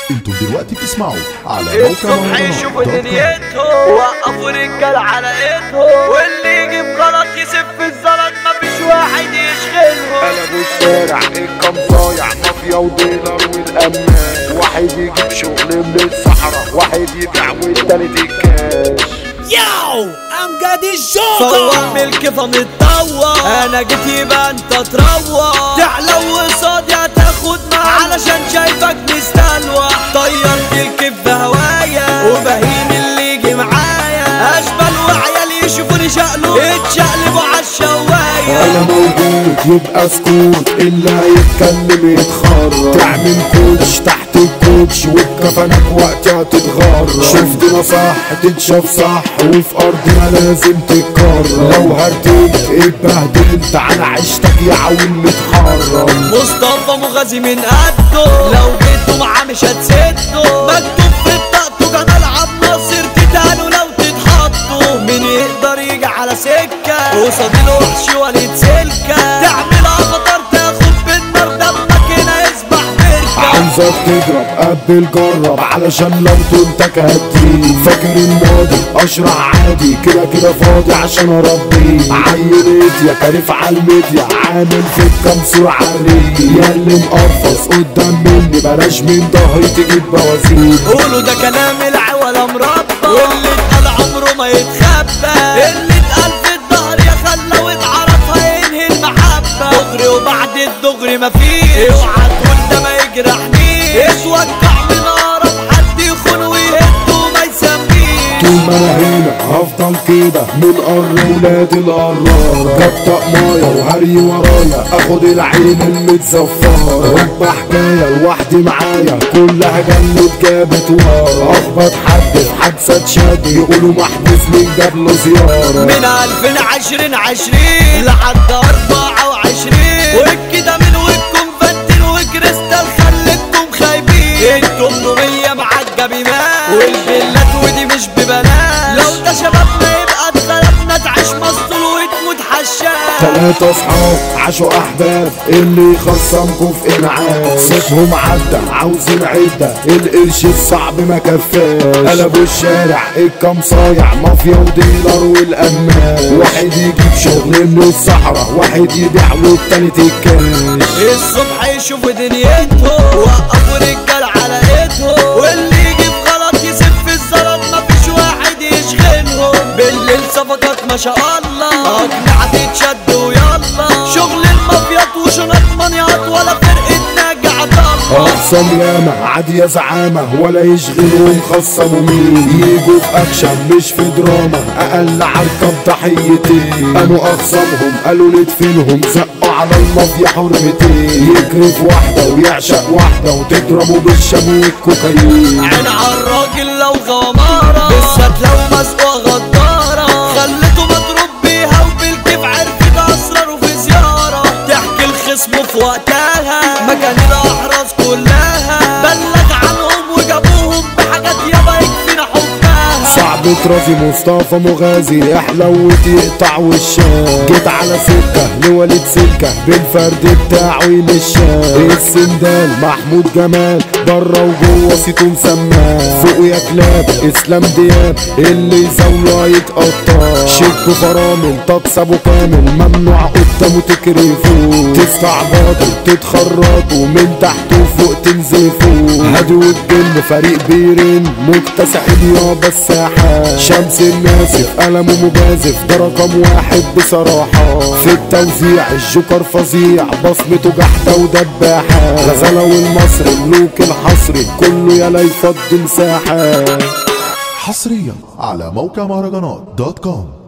انتم دلوقتي بتسمعوا على الصبح يشوفوا دنيتهم وقفوا رجال على ايدهم، واللي يجيب غلط يسف الزلط مفيش واحد يشغلهم. قلبوا الشارع الكام ضايع مافيا وديلر والامان، واحد يجيب شغل من الصحراء واحد يبيع والتالت الكاش. ياو امجد الجوكر صوت بالكيفة متطوع، انا جيت يبقى انت تروح، تعلو قصادي هتاخد معايا علشان شايفك مستلوح. طيرت الكيف بهوايا وبهيم اللي يجي معايا، اشبال وعيال يشوفوني شقلوا اتشقلبوا عالشواية. انا موجود يبقى سكوت، اللي هيتكلم يتخرج، تعمل كوتش تحت الكوتش والكفنك وقتها تتغرب. شفتنا صح تتشاف صح وفي ارضنا لازم تتكرر، لو هرتيت اتبهدلت على عيشتك يا عويل متحرم. مصطفى مغازي من قده، لو جيتوا معاه مش هتسدوا، مكتوب في بطاقته كان العب ناصر تتهانوا لو تتحطوا. مين يقدر يجي على سكه قصاد الوحش وليد سلكه، تعمل افطار تاخد بالنار دمك هنا يسبح بركه. عاوزك تضرب قبل جرب علشان لو تنتك هتجيب، فاكر الماضي اشرع عادي كده كده فاضي عشان اربيه. عيل يا كارف على الميديا عامل في الكام صورة عريق، يا اللي مقرفص قدام مني بلاش من ظهري تجيب بوازير. قولوا ده كلام العوالة مربى، واللي اتقال عمره ما يتخبى، اللي اتقال في الظهر يا خلى واتعرف هينهي المحبة. دغري وبعد الدغري مفيش، اوعى تقول ده ما يجرحنيش، اتوقع من اقرب حد يخون ويهد وما يسميش. طول ما انا هنا هفضل كده من قر ولاد القرارة، جاب طقماية وهري ورايا اخد العين المتزفرة، هوبا حكاية لوحدي معايا كلها جنة جابت ورا، اخبط حد في حادثة اتشد يقولوا محبوس من جاب له زيارة. من 2020 لحد 24 والكده من وكم فتن وكريستال خليكم خايبين. انتم نومية معجبي مال والفيلات ودي مش ببلاش، لو ده شبابنا يبقى اتغلبنا تعيش مسطول وتموت حشاش. 3 اصحاب عاشوا احباب اللي يخصمكوا في انعام، صوتهم عدى عاوزين عدة القرش الصعب ما كفاش. قلبوا الشارع الكام صايع مافيا وديلر والامان، واحد يجيب شغل من الصحراء واحد يبيع والتالت الكاش. الصبح يشوفوا دنيتهم وقفوا رجال على ايدهم، واللي يجيب غلط يسف الزلط مفيش واحد يشغلهم. بالليل صفقات ما شاء الله، اقنعة تتشد ويلا، شغل المافيات وشنط منيات ولا فرقة ناجي عطلة. اقسم ياما عادية زعامة ولا يشغلوا مخصموا مين، يجوا في اكشن مش في دراما اقل عركة بضحيتين. قاموا اخصامهم قالوا ندفنهم زقوا على المافيا حرمتين، يكرف واحدة ويعشق واحدة وتضربوا بالشام والكوكايين. عين عالراجل لو غمارة بالذات لو مسقوة غدارة، خلته مضروب بيها وبالكيف عرفت اسراره في زيارة. تحكي الخصم في وقتها مكان الاحراز كلها، بلغ عنهم وجابوهم بحاجات يابا يكفينا حبها. صعب ترازي مصطفى مغازي احلوت يقطع وشاه، جيت على سكة لوليد سلكة بالفرد بتاعه يمشاه. السندال محمود جمال برا وجوه صيته مسماه، فوق يا كلاب اسلام دياب اللي يزاوله يتقطع. شد فرامل طقس ابو كامل ممنوع قدامه تكرفوه، تستعبطوا تتخرطوا من تحت وفوق تنزفوه. هادي والجن فريق بيرن مكتسحين يابا الساحة، شمس الناسف قلمه مجازف ده رقم واحد بصراحة. في التوزيع الجوكر فظيع بصمته جحدة ودباحة، غزالة والمصري ملوك الحصري كله يلا يفضي مساحة. حصريا على موقع مهرجانات.com.